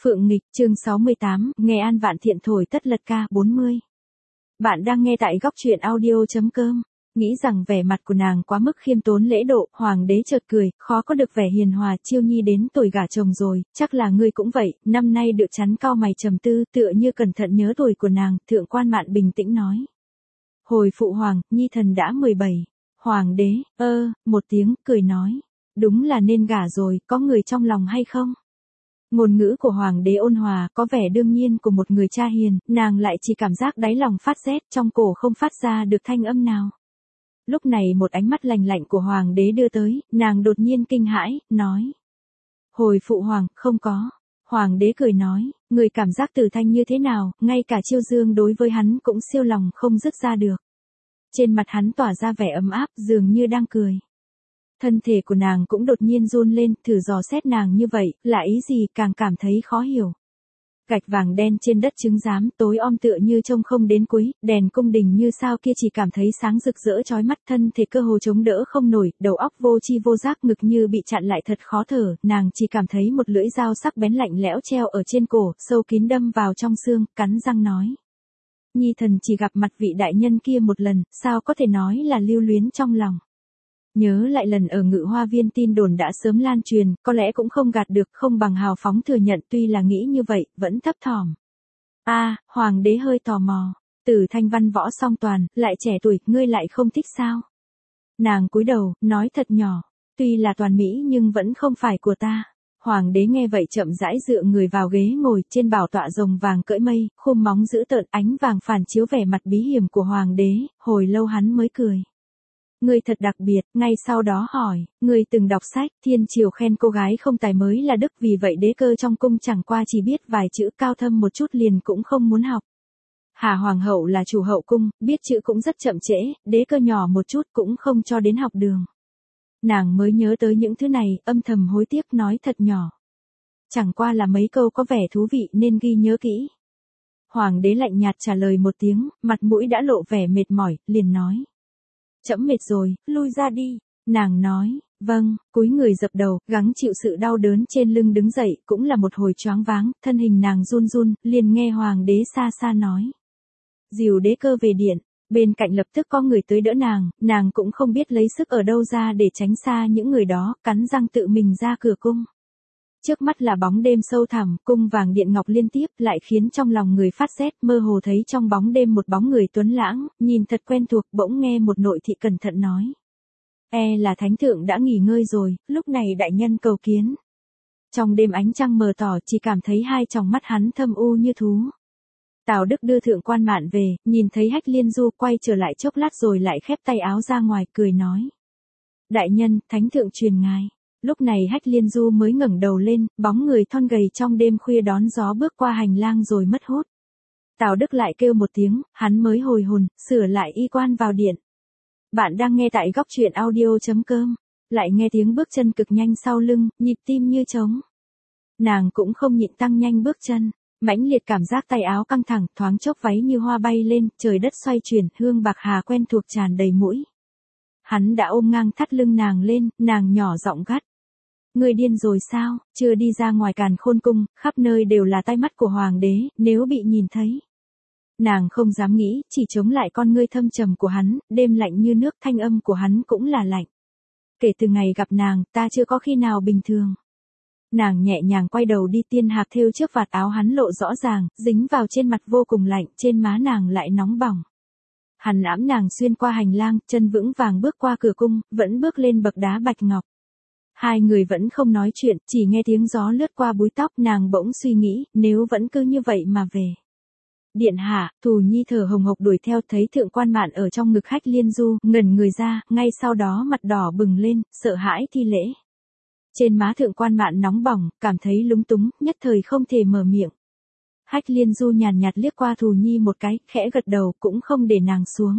Phượng Nghịch, chương 68, nghe An Vạn Thiện thổi tất lật ca 40. Bạn đang nghe tại góc truyện audio.com. Nghĩ rằng vẻ mặt của nàng quá mức khiêm tốn lễ độ, hoàng đế chợt cười, khó có được vẻ hiền hòa. Chiêu nhi đến tuổi gả chồng rồi, chắc là ngươi cũng vậy. Năm nay được chắn cau mày trầm tư, tựa như cẩn thận nhớ tuổi của nàng. Thượng quan Mạn bình tĩnh nói: hồi phụ hoàng, nhi thần đã 17. Hoàng đế, một tiếng, cười nói: đúng là nên gả rồi, có người trong lòng hay không? Ngôn ngữ của hoàng đế ôn hòa, có vẻ đương nhiên của một người cha hiền, nàng lại chỉ cảm giác đáy lòng phát rét, trong cổ không phát ra được thanh âm nào. Lúc này một ánh mắt lạnh lạnh của hoàng đế đưa tới, nàng đột nhiên kinh hãi, nói: hồi phụ hoàng, không có. Hoàng đế cười nói: người cảm giác Tử Thanh như thế nào, ngay cả Chiêu Dương đối với hắn cũng siêu lòng không dứt ra được. Trên mặt hắn tỏa ra vẻ ấm áp, dường như đang cười. Thân thể của nàng cũng đột nhiên run lên, thử dò xét nàng như vậy, là ý gì, càng cảm thấy khó hiểu. Gạch vàng đen trên đất trứng giám, tối om tựa như trông không đến cuối, đèn cung đình như sao kia chỉ cảm thấy sáng rực rỡ chói mắt, thân thể cơ hồ chống đỡ không nổi, đầu óc vô tri vô giác, ngực như bị chặn lại thật khó thở, nàng chỉ cảm thấy một lưỡi dao sắc bén lạnh lẽo treo ở trên cổ, sâu kín đâm vào trong xương, cắn răng nói: nhi thần chỉ gặp mặt vị đại nhân kia một lần, sao có thể nói là lưu luyến trong lòng. Nhớ lại lần ở Ngự Hoa Viên tin đồn đã sớm lan truyền, có lẽ cũng không gạt được, không bằng hào phóng thừa nhận, tuy là nghĩ như vậy, vẫn thấp thỏm. Hoàng đế hơi tò mò, Tử Thanh văn võ song toàn, lại trẻ tuổi, ngươi lại không thích sao? Nàng cúi đầu, nói thật nhỏ: tuy là toàn mỹ nhưng vẫn không phải của ta. Hoàng đế nghe vậy chậm rãi dựa người vào ghế ngồi, trên bảo tọa rồng vàng cưỡi mây, khum móng dữ tợn, ánh vàng phản chiếu vẻ mặt bí hiểm của hoàng đế, hồi lâu hắn mới cười. Ngươi thật đặc biệt, ngay sau đó hỏi: ngươi từng đọc sách, thiên triều khen cô gái không tài mới là đức, vì vậy đế cơ trong cung chẳng qua chỉ biết vài chữ, cao thâm một chút liền cũng không muốn học. Hà hoàng hậu là chủ hậu cung, biết chữ cũng rất chậm trễ, đế cơ nhỏ một chút cũng không cho đến học đường. Nàng mới nhớ tới những thứ này, âm thầm hối tiếc, nói thật nhỏ. Chẳng qua là mấy câu có vẻ thú vị nên ghi nhớ kỹ. Hoàng đế lạnh nhạt trả lời một tiếng, mặt mũi đã lộ vẻ mệt mỏi, liền nói: trẫm mệt rồi, lui ra đi. Nàng nói: vâng, cúi người dập đầu, gắng chịu sự đau đớn trên lưng đứng dậy, cũng là một hồi choáng váng, thân hình nàng run run, liền nghe hoàng đế xa xa nói: dìu đế cơ về điện. Bên cạnh lập tức có người tới đỡ nàng cũng không biết lấy sức ở đâu ra để tránh xa những người đó, cắn răng tự mình ra cửa cung. Trước mắt là bóng đêm sâu thẳm, cung vàng điện ngọc liên tiếp, lại khiến trong lòng người phát rét, mơ hồ thấy trong bóng đêm một bóng người tuấn lãng, nhìn thật quen thuộc, bỗng nghe một nội thị cẩn thận nói: là thánh thượng đã nghỉ ngơi rồi, lúc này đại nhân cầu kiến. Trong đêm ánh trăng mờ tỏ, chỉ cảm thấy hai tròng mắt hắn thâm u như thú. Tào Đức đưa Thượng quan Mạn về, nhìn thấy Hách Liên Du, quay trở lại chốc lát rồi lại khép tay áo ra ngoài, cười nói: đại nhân, thánh thượng truyền ngài. Lúc này Hách Liên Du mới ngẩng đầu lên, bóng người thon gầy trong đêm khuya đón gió bước qua hành lang rồi mất hút. Tào Đức lại kêu một tiếng, hắn mới hồi hồn, sửa lại y quan vào điện. Bạn đang nghe tại góc truyện audio.com. Lại nghe tiếng bước chân cực nhanh sau lưng, nhịp tim như trống. Nàng cũng không nhịn tăng nhanh bước chân, mãnh liệt cảm giác tay áo căng thẳng, thoáng chốc váy như hoa bay lên, trời đất xoay chuyển, hương bạc hà quen thuộc tràn đầy mũi. Hắn đã ôm ngang thắt lưng nàng lên, nàng nhỏ giọng gắt: ngươi điên rồi sao? Chưa đi ra ngoài Càn Khôn cung, khắp nơi đều là tai mắt của hoàng đế, nếu bị nhìn thấy. Nàng không dám nghĩ, chỉ chống lại con ngươi thâm trầm của hắn, đêm lạnh như nước, thanh âm của hắn cũng là lạnh. Kể từ ngày gặp nàng, ta chưa có khi nào bình thường. Nàng nhẹ nhàng quay đầu đi, tiên hạc thêu trước vạt áo hắn lộ rõ ràng, dính vào trên mặt vô cùng lạnh, trên má nàng lại nóng bỏng. Hắn ẵm nàng xuyên qua hành lang, chân vững vàng bước qua cửa cung, vẫn bước lên bậc đá bạch ngọc. Hai người vẫn không nói chuyện, chỉ nghe tiếng gió lướt qua búi tóc, nàng bỗng suy nghĩ, nếu vẫn cứ như vậy mà về. Điện hạ, Thù Nhi thở hồng hộc đuổi theo, thấy Thượng quan Mạn ở trong ngực Hách Liên Du, ngẩn người ra, ngay sau đó mặt đỏ bừng lên, sợ hãi thi lễ. Trên má Thượng quan Mạn nóng bỏng, cảm thấy lúng túng, nhất thời không thể mở miệng. Hách Liên Du nhàn nhạt liếc qua Thù Nhi một cái, khẽ gật đầu, cũng không để nàng xuống.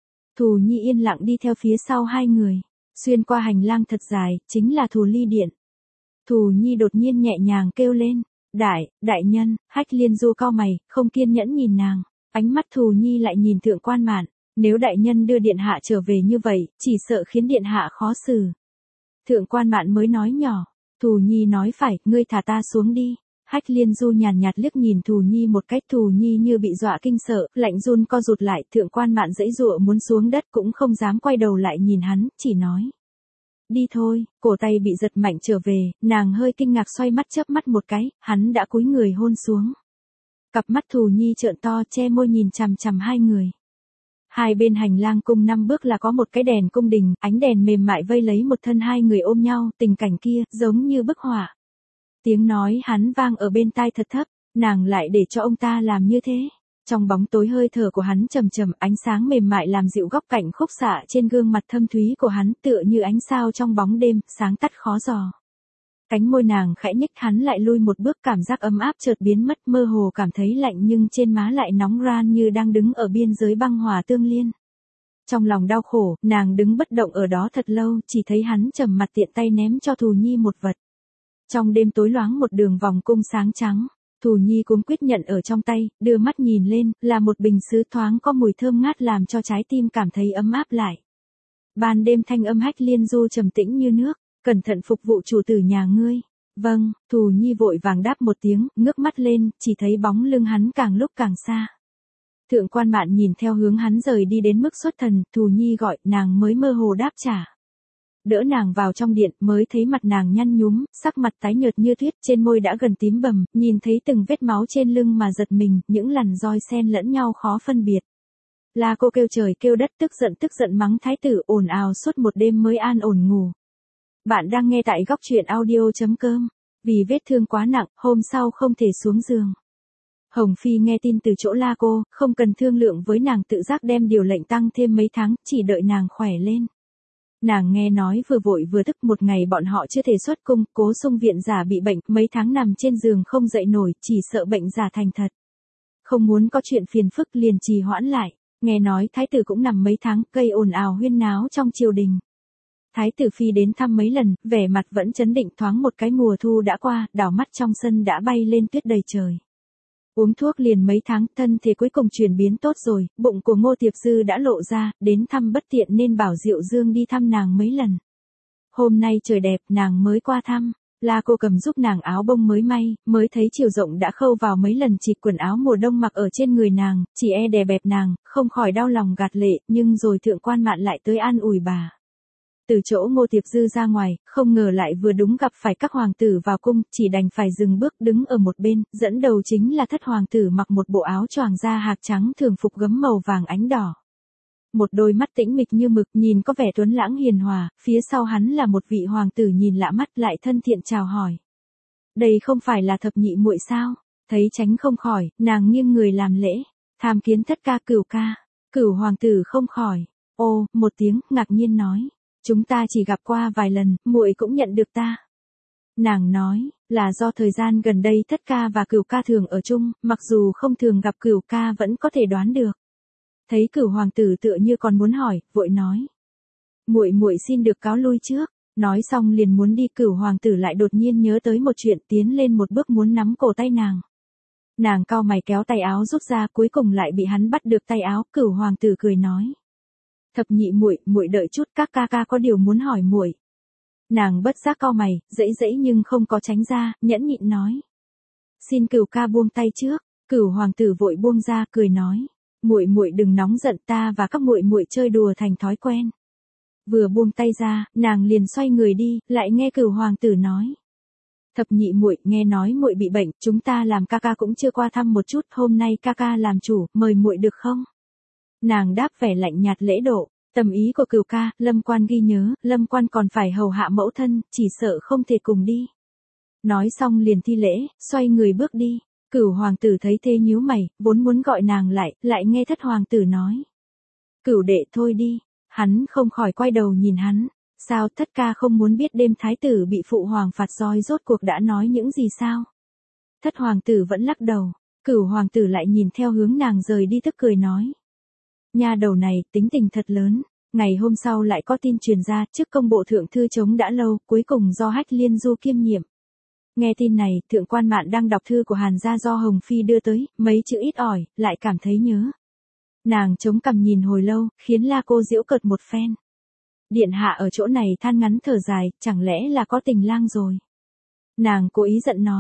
Thù Nhi yên lặng đi theo phía sau hai người, xuyên qua hành lang thật dài, chính là Thù Ly điện. Thù Nhi đột nhiên nhẹ nhàng kêu lên: đại nhân. Hách Liên Du cau mày, không kiên nhẫn nhìn nàng, ánh mắt Thù Nhi lại nhìn Thượng quan Mạn: nếu đại nhân đưa điện hạ trở về như vậy, chỉ sợ khiến điện hạ khó xử. Thượng quan Mạn mới nói nhỏ: Thù Nhi nói phải, ngươi thả ta xuống đi. Hách Liên Du nhàn nhạt liếc nhìn Thù Nhi một cách, Thù Nhi như bị dọa kinh sợ, lạnh run co rụt lại, Thượng Quan Mạn giãy giụa muốn xuống đất cũng không dám quay đầu lại nhìn hắn, chỉ nói. Đi thôi, cổ tay bị giật mạnh trở về, nàng hơi kinh ngạc xoay mắt chớp mắt một cái, hắn đã cúi người hôn xuống. Cặp mắt Thù Nhi trợn to che môi nhìn chằm chằm hai người. Hai bên hành lang cung 5 bước là có một cái đèn cung đình, ánh đèn mềm mại vây lấy một thân hai người ôm nhau, tình cảnh kia, giống như bức họa. Tiếng nói hắn vang ở bên tai thật thấp, nàng lại để cho ông ta làm như thế. Trong bóng tối hơi thở của hắn trầm trầm, ánh sáng mềm mại làm dịu góc cạnh khúc xạ trên gương mặt thâm thúy của hắn tựa như ánh sao trong bóng đêm, sáng tắt khó dò. Cánh môi nàng khẽ nhích hắn lại lui một bước cảm giác ấm áp chợt biến mất mơ hồ cảm thấy lạnh nhưng trên má lại nóng ran như đang đứng ở biên giới băng hòa tương liên. Trong lòng đau khổ, nàng đứng bất động ở đó thật lâu chỉ thấy hắn trầm mặt tiện tay ném cho Thù Nhi một vật. Trong đêm tối loáng một đường vòng cung sáng trắng, Thù Nhi cuống quyết nhận ở trong tay, đưa mắt nhìn lên, là một bình sứ thoáng có mùi thơm ngát làm cho trái tim cảm thấy ấm áp lại. Ban đêm thanh âm Hách Liên Du trầm tĩnh như nước, cẩn thận phục vụ chủ tử nhà ngươi. Vâng, Thù Nhi vội vàng đáp một tiếng, ngước mắt lên, chỉ thấy bóng lưng hắn càng lúc càng xa. Thượng Quan Mạn nhìn theo hướng hắn rời đi đến mức xuất thần, Thù Nhi gọi, nàng mới mơ hồ đáp trả. Đỡ nàng vào trong điện mới thấy mặt nàng nhăn nhúm, sắc mặt tái nhợt như tuyết, trên môi đã gần tím bầm, nhìn thấy từng vết máu trên lưng mà giật mình, những lằn roi xen lẫn nhau khó phân biệt. La cô kêu trời kêu đất tức giận mắng thái tử ồn ào suốt một đêm mới an ổn ngủ. Bạn đang nghe tại góc truyện audio.com. Vì vết thương quá nặng, hôm sau không thể xuống giường. Hồng Phi nghe tin từ chỗ La cô, không cần thương lượng với nàng tự giác đem điều lệnh tăng thêm mấy tháng, chỉ đợi nàng khỏe lên. Nàng nghe nói vừa vội vừa tức một ngày bọn họ chưa thể xuất cung, Cố Sung viện giả bị bệnh, mấy tháng nằm trên giường không dậy nổi, chỉ sợ bệnh giả thành thật. Không muốn có chuyện phiền phức liền trì hoãn lại, nghe nói thái tử cũng nằm mấy tháng, gây ồn ào huyên náo trong triều đình. Thái tử phi đến thăm mấy lần, vẻ mặt vẫn trấn định thoáng một cái mùa thu đã qua, đảo mắt trong sân đã bay lên tuyết đầy trời. Uống thuốc liền mấy tháng, thân thể cuối cùng chuyển biến tốt rồi, bụng của Ngô Tiệp Dư đã lộ ra, đến thăm bất tiện nên bảo Diệu Dương đi thăm nàng mấy lần. Hôm nay trời đẹp, nàng mới qua thăm, La cô cầm giúp nàng áo bông mới may, mới thấy chiều rộng đã khâu vào mấy lần chịt quần áo mùa đông mặc ở trên người nàng, chỉ e đè bẹp nàng, không khỏi đau lòng gạt lệ, nhưng rồi Thượng Quan Mạn lại tới an ủi bà. Từ chỗ Ngô Tiệp Dư ra ngoài, không ngờ lại vừa đúng gặp phải các hoàng tử vào cung, chỉ đành phải dừng bước đứng ở một bên, dẫn đầu chính là thất hoàng tử mặc một bộ áo choàng da hạc trắng thường phục gấm màu vàng ánh đỏ. Một đôi mắt tĩnh mịch như mực nhìn có vẻ tuấn lãng hiền hòa, phía sau hắn là một vị hoàng tử nhìn lạ mắt lại thân thiện chào hỏi. Đây không phải là thập nhị muội sao? Thấy tránh không khỏi, nàng nghiêng người làm lễ, tham kiến thất ca Cửu ca. Cửu hoàng tử không khỏi, ô, một tiếng, ngạc nhiên nói. Chúng ta chỉ gặp qua vài lần, muội cũng nhận được ta. Nàng nói, là do thời gian gần đây thất ca và Cửu ca thường ở chung, mặc dù không thường gặp Cửu ca vẫn có thể đoán được. Thấy Cửu hoàng tử tựa như còn muốn hỏi, vội nói. Muội xin được cáo lui trước. Nói xong liền muốn đi, Cửu hoàng tử lại đột nhiên nhớ tới một chuyện, tiến lên một bước muốn nắm cổ tay nàng. Nàng cau mày kéo tay áo rút ra, cuối cùng lại bị hắn bắt được tay áo, Cửu hoàng tử cười nói. Thập nhị muội đợi chút, các ca có điều muốn hỏi muội. Nàng bất giác cau mày, dãy nhưng không có tránh ra, nhẫn nhịn nói. Xin Cửu ca buông tay trước. Cửu hoàng tử vội buông ra, cười nói. Muội đừng nóng giận, ta và các muội chơi đùa thành thói quen. Vừa buông tay ra, nàng liền xoay người đi, lại nghe Cửu hoàng tử nói. Thập nhị muội, nghe nói muội bị bệnh, chúng ta làm ca cũng chưa qua thăm một chút, hôm nay ca làm chủ, mời muội được không? Nàng đáp vẻ lạnh nhạt lễ độ, tầm ý của Cửu ca, Lâm quan ghi nhớ, Lâm quan còn phải hầu hạ mẫu thân, chỉ sợ không thể cùng đi. Nói xong liền thi lễ, xoay người bước đi. Cửu hoàng tử thấy thế nhíu mày, vốn muốn gọi nàng lại nghe thất hoàng tử nói. Cửu đệ thôi đi, hắn không khỏi quay đầu nhìn hắn, sao thất ca không muốn biết đêm thái tử bị phụ hoàng phạt roi rốt cuộc đã nói những gì sao? Thất hoàng tử vẫn lắc đầu, Cửu hoàng tử lại nhìn theo hướng nàng rời đi tức cười nói. Nha đầu này, tính tình thật lớn. Ngày hôm sau lại có tin truyền ra, chức công bộ thượng thư chống đã lâu, cuối cùng do Hách Liên Du kiêm nhiệm. Nghe tin này, Thượng Quan Mạn đang đọc thư của Hàn gia do Hồng Phi đưa tới, mấy chữ ít ỏi, lại cảm thấy nhớ. Nàng chống cằm nhìn hồi lâu, khiến La cô giễu cợt một phen. Điện hạ ở chỗ này than ngắn thở dài, chẳng lẽ là có tình lang rồi. Nàng cố ý giận nói,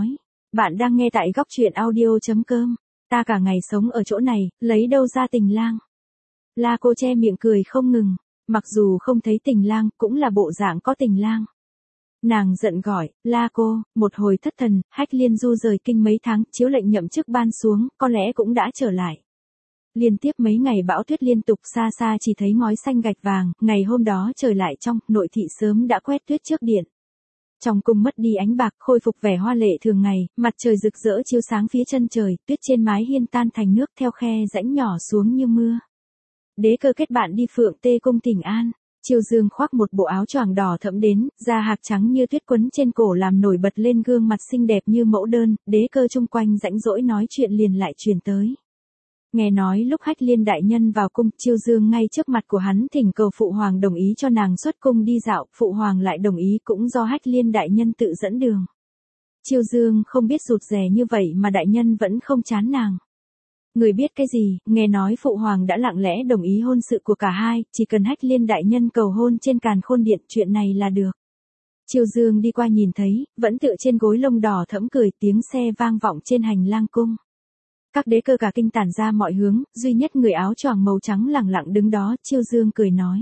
Bạn đang nghe tại góc truyện audio.com. Ta cả ngày sống ở chỗ này, lấy đâu ra tình lang. La cô che miệng cười không ngừng. Mặc dù không thấy tình lang, cũng là bộ dạng có tình lang. Nàng giận gọi, La cô, một hồi thất thần, Hách Liên Du rời kinh mấy tháng, chiếu lệnh nhậm chức ban xuống, có lẽ cũng đã trở lại. Liên tiếp mấy ngày bão tuyết liên tục, xa xa chỉ thấy ngói xanh gạch vàng, ngày hôm đó trời lại trong, nội thị sớm đã quét tuyết trước điện. Trong cung mất đi ánh bạc, khôi phục vẻ hoa lệ thường ngày, mặt trời rực rỡ chiếu sáng phía chân trời, tuyết trên mái hiên tan thành nước theo khe rãnh nhỏ xuống như mưa. Đế Cơ kết bạn đi Phượng Tê cung thỉnh an. Chiêu Dương khoác một bộ áo choàng đỏ thẫm đến, da hạc trắng như tuyết quấn trên cổ làm nổi bật lên gương mặt xinh đẹp như mẫu đơn, Đế Cơ chung quanh rãnh rỗi nói chuyện liền lại truyền tới. Nghe nói lúc Hách Liên đại nhân vào cung, Chiêu Dương ngay trước mặt của hắn thỉnh cầu phụ hoàng đồng ý cho nàng xuất cung đi dạo, phụ hoàng lại đồng ý cũng do Hách Liên đại nhân tự dẫn đường. Chiêu Dương không biết rụt rè như vậy mà đại nhân vẫn không chán nàng. Người biết cái gì, nghe nói phụ hoàng đã lặng lẽ đồng ý hôn sự của cả hai, chỉ cần Hách Liên đại nhân cầu hôn trên càn khôn điện, chuyện này là được. Chiêu Dương đi qua nhìn thấy, vẫn tựa trên gối lông đỏ thẫm cười, tiếng xe vang vọng trên hành lang cung. Các đế cơ cả kinh tản ra mọi hướng, duy nhất người áo choàng màu trắng lẳng lặng đứng đó, Chiêu Dương cười nói.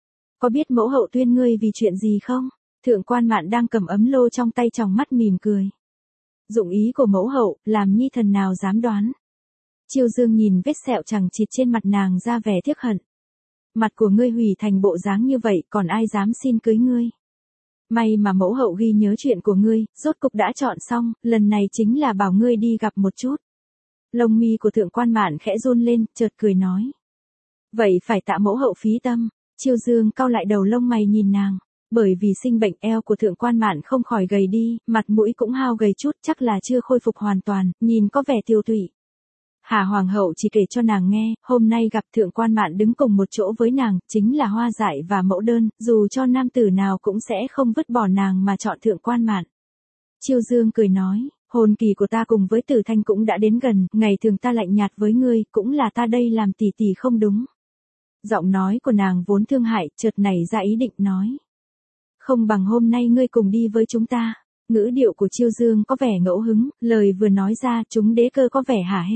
Có biết mẫu hậu tuyên ngươi vì chuyện gì không? Thượng quan Mạn đang cầm ấm lô trong tay tròng mắt mỉm cười. Dụng ý của mẫu hậu, làm nhi thần nào dám đoán. Chiêu Dương nhìn vết sẹo chằng chịt trên mặt nàng ra vẻ tiếc hận. Mặt của ngươi hủy thành bộ dáng như vậy, còn ai dám xin cưới ngươi? May mà mẫu hậu ghi nhớ chuyện của ngươi, rốt cục đã chọn xong, lần này chính là bảo ngươi đi gặp một chút. Lông mi của thượng quan Mạn khẽ run lên, chợt cười nói. Vậy phải tạ mẫu hậu phí tâm. Chiêu Dương cau lại đầu lông mày nhìn nàng. Bởi vì sinh bệnh, eo của thượng quan Mạn không khỏi gầy đi, mặt mũi cũng hao gầy chút, chắc là chưa khôi phục hoàn toàn, nhìn có vẻ tiêu tụy. Hà hoàng hậu chỉ kể cho nàng nghe, hôm nay gặp thượng quan Mạn đứng cùng một chỗ với nàng, chính là Hoa Dại và Mẫu Đơn, dù cho nam tử nào cũng sẽ không vứt bỏ nàng mà chọn thượng quan Mạn. Chiêu Dương cười nói, hôn kỳ của ta cùng với Tử Thanh cũng đã đến gần, ngày thường ta lạnh nhạt với ngươi, cũng là ta đây làm tỷ tỷ không đúng. Giọng nói của nàng vốn thương hại, chợt nảy ra ý định nói. Không bằng hôm nay ngươi cùng đi với chúng ta. Ngữ điệu của Chiêu Dương có vẻ ngẫu hứng, lời vừa nói ra chúng đế cơ có vẻ hả hê.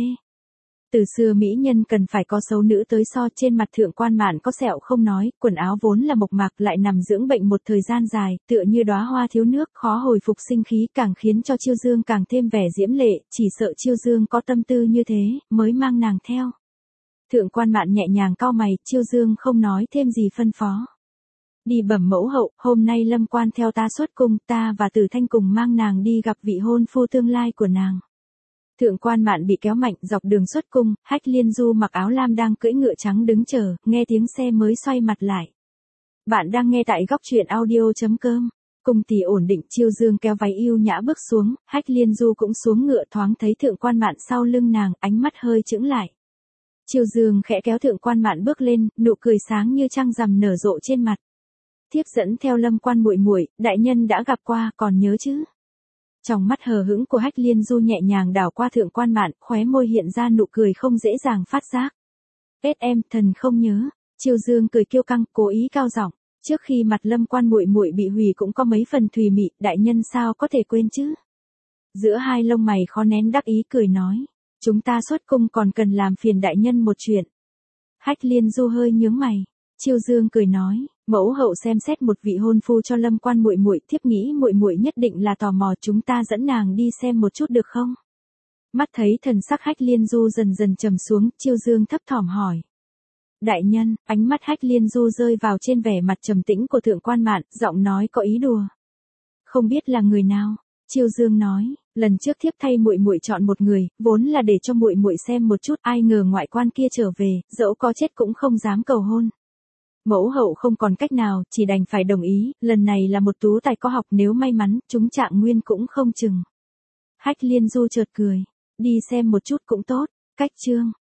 Từ xưa mỹ nhân cần phải có xấu nữ tới so, trên mặt thượng quan Mạn có sẹo không nói, quần áo vốn là mộc mạc lại nằm dưỡng bệnh một thời gian dài, tựa như đóa hoa thiếu nước, khó hồi phục sinh khí, càng khiến cho Chiêu Dương càng thêm vẻ diễm lệ, chỉ sợ Chiêu Dương có tâm tư như thế, mới mang nàng theo. Thượng quan Mạn nhẹ nhàng cau mày, Chiêu Dương không nói thêm gì phân phó. Đi bẩm mẫu hậu, hôm nay Lâm quan theo ta xuất cung, ta và Tử Thanh cùng mang nàng đi gặp vị hôn phu tương lai của nàng. Thượng quan Mạn bị kéo mạnh dọc đường xuất cung, Hách Liên Du mặc áo lam đang cưỡi ngựa trắng đứng chờ, nghe tiếng xe mới xoay mặt lại. Bạn đang nghe tại góc truyện audio.com. Cung tỷ ổn định, Chiêu Dương kéo váy yêu nhã bước xuống, Hách Liên Du cũng xuống ngựa, thoáng thấy thượng quan Mạn sau lưng nàng, ánh mắt hơi chững lại. Chiêu Dương khẽ kéo thượng quan Mạn bước lên, nụ cười sáng như trăng rằm nở rộ trên mặt. Thiếp dẫn theo Lâm quan muội muội, đại nhân đã gặp qua, còn nhớ chứ? Trong mắt hờ hững của Hách Liên Du nhẹ nhàng đảo qua thượng quan Mạn, khóe môi hiện ra nụ cười không dễ dàng phát giác. Em, thần không nhớ. Chiêu Dương cười kiêu căng, cố ý cao giọng. Trước khi mặt Lâm quan muội muội bị hủy cũng có mấy phần thùy mị, đại nhân sao có thể quên chứ? Giữa hai lông mày khó nén đắc ý cười nói. Chúng ta xuất cung còn cần làm phiền đại nhân một chuyện. Hách Liên Du hơi nhướng mày. Chiêu Dương cười nói, mẫu hậu xem xét một vị hôn phu cho Lâm quan muội muội, thiếp nghĩ muội muội nhất định là tò mò, chúng ta dẫn nàng đi xem một chút được không? Mắt thấy thần sắc Hách Liên Du dần dần trầm xuống, Chiêu Dương thấp thỏm hỏi. Đại nhân, ánh mắt Hách Liên Du rơi vào trên vẻ mặt trầm tĩnh của thượng quan Mạn, giọng nói có ý đùa. Không biết là người nào? Chiêu Dương nói, lần trước thiếp thay muội muội chọn một người, vốn là để cho muội muội xem một chút, ai ngờ ngoại quan kia trở về, dẫu có chết cũng không dám cầu hôn. Mẫu hậu không còn cách nào, chỉ đành phải đồng ý, lần này là một tú tài có học, nếu may mắn, chúng trạng nguyên cũng không chừng. Hách Liên Du chợt cười, đi xem một chút cũng tốt, cách chương.